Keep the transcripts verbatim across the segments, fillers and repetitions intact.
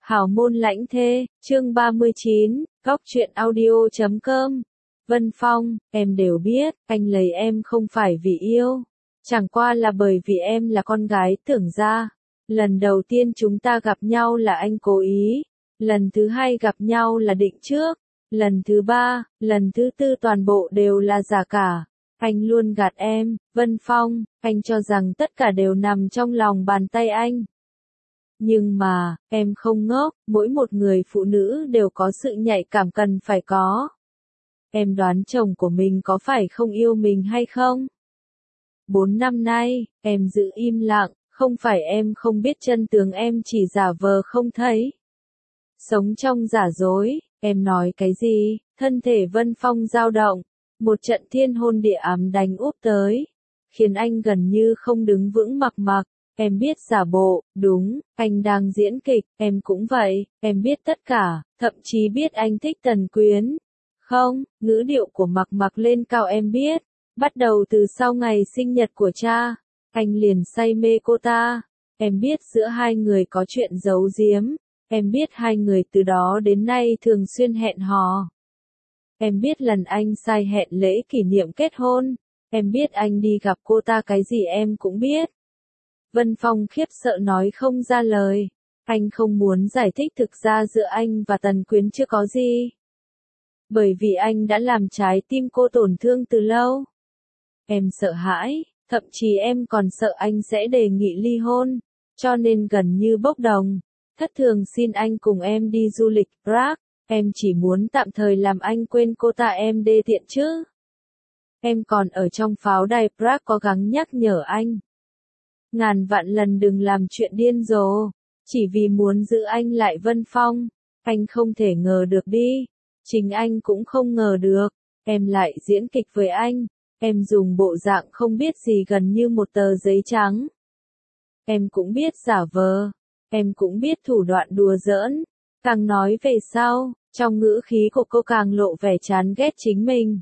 Hảo môn lãnh thê, chương ba mươi chín, góc truyện audio chấm com. Vân Phong, em đều biết, anh lấy em không phải vì yêu. Chẳng qua là bởi vì em là con gái Tưởng gia. Lần đầu tiên chúng ta gặp nhau là anh cố ý. Lần thứ hai gặp nhau là định trước. Lần thứ ba, lần thứ tư toàn bộ đều là giả cả. Anh luôn gạt em, Vân Phong, anh cho rằng tất cả đều nằm trong lòng bàn tay anh. Nhưng mà, em không ngốc, mỗi một người phụ nữ đều có sự nhạy cảm cần phải có. Em đoán chồng của mình có phải không yêu mình hay không? Bốn năm nay, em giữ im lặng, không phải em không biết chân tướng, em chỉ giả vờ không thấy. Sống trong giả dối, em nói cái gì? Thân thể Vân Phong dao động, một trận thiên hôn địa ám đánh úp tới, khiến anh gần như không đứng vững. Mặc mặc, em biết giả bộ, đúng, anh đang diễn kịch, em cũng vậy, em biết tất cả, thậm chí biết anh thích Tần Quyến. Không, ngữ điệu của Mặc Mặc lên cao, em biết, bắt đầu từ sau ngày sinh nhật của cha, anh liền say mê cô ta. Em biết giữa hai người có chuyện giấu giếm, em biết hai người từ đó đến nay thường xuyên hẹn hò. Em biết lần anh sai hẹn lễ kỷ niệm kết hôn, em biết anh đi gặp cô ta cái gì em cũng biết. Vân Phong khiếp sợ nói không ra lời, anh không muốn giải thích, thực ra giữa anh và Tần Quyến chưa có gì. Bởi vì anh đã làm trái tim cô tổn thương từ lâu. Em sợ hãi, thậm chí em còn sợ anh sẽ đề nghị ly hôn, cho nên gần như bốc đồng, thất thường xin anh cùng em đi du lịch Prague. Em chỉ muốn tạm thời làm anh quên cô ta, em đê tiện chứ. Em còn ở trong pháo đài Prague cố gắng nhắc nhở anh. Ngàn vạn lần đừng làm chuyện điên rồ, chỉ vì muốn giữ anh lại. Vân Phong, anh không thể ngờ được đi, chính anh cũng không ngờ được, em lại diễn kịch với anh, em dùng bộ dạng không biết gì gần như một tờ giấy trắng. Em cũng biết giả vờ, em cũng biết thủ đoạn đùa giỡn, càng nói về sau, trong ngữ khí của cô càng lộ vẻ chán ghét chính mình.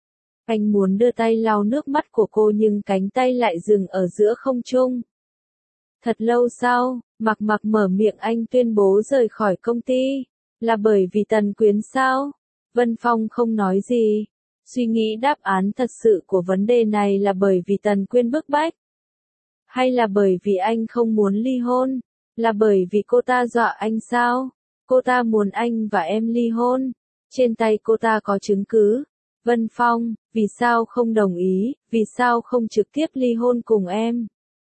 Anh muốn đưa tay lau nước mắt của cô nhưng cánh tay lại dừng ở giữa không trung. Thật lâu sau, Mặc Mặc mở miệng, anh tuyên bố rời khỏi công ty. Là bởi vì Tần Quyến sao? Vân Phong không nói gì. Suy nghĩ đáp án thật sự của vấn đề này là bởi vì Tần Quyến bức bách. Hay là bởi vì anh không muốn ly hôn? Là bởi vì cô ta dọa anh sao? Cô ta muốn anh và em ly hôn. Trên tay cô ta có chứng cứ. Vân Phong, vì sao không đồng ý, vì sao không trực tiếp ly hôn cùng em?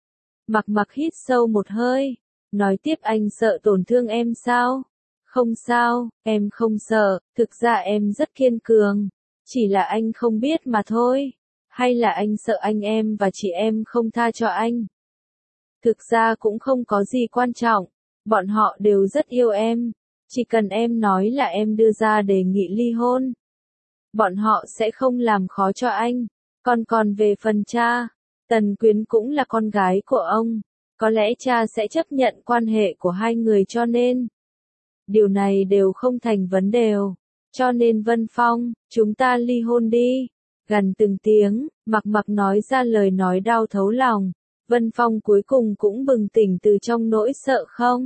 Mặc Mặc hít sâu một hơi, nói tiếp, anh sợ tổn thương em sao? Không sao, em không sợ, thực ra em rất kiên cường, chỉ là anh không biết mà thôi. Hay là anh sợ anh em và chị em không tha cho anh? Thực ra cũng không có gì quan trọng, bọn họ đều rất yêu em, chỉ cần em nói là em đưa ra đề nghị ly hôn, bọn họ sẽ không làm khó cho anh. Còn còn về phần cha, Tần Quyến cũng là con gái của ông, có lẽ cha sẽ chấp nhận quan hệ của hai người, cho nên điều này đều không thành vấn đề. Cho nên Vân Phong, chúng ta ly hôn đi. Gần từng tiếng, Mặc Mặc nói ra lời nói đau thấu lòng. Vân Phong cuối cùng cũng bừng tỉnh từ trong nỗi sợ không.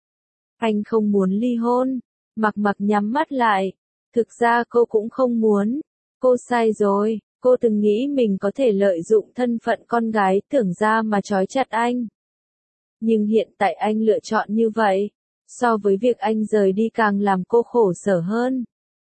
Anh không muốn ly hôn. Mặc Mặc nhắm mắt lại. Thực ra cô cũng không muốn. Cô sai rồi, cô từng nghĩ mình có thể lợi dụng thân phận con gái Tưởng gia mà trói chặt anh. Nhưng hiện tại anh lựa chọn như vậy, so với việc anh rời đi càng làm cô khổ sở hơn.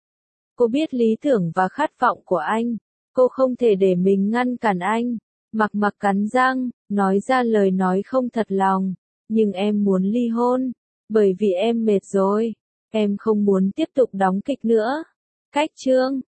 Cô biết lý tưởng và khát vọng của anh, cô không thể để mình ngăn cản anh. Mặc Mặc cắn răng, nói ra lời nói không thật lòng, nhưng em muốn ly hôn, bởi vì em mệt rồi, em không muốn tiếp tục đóng kịch nữa. Cách chương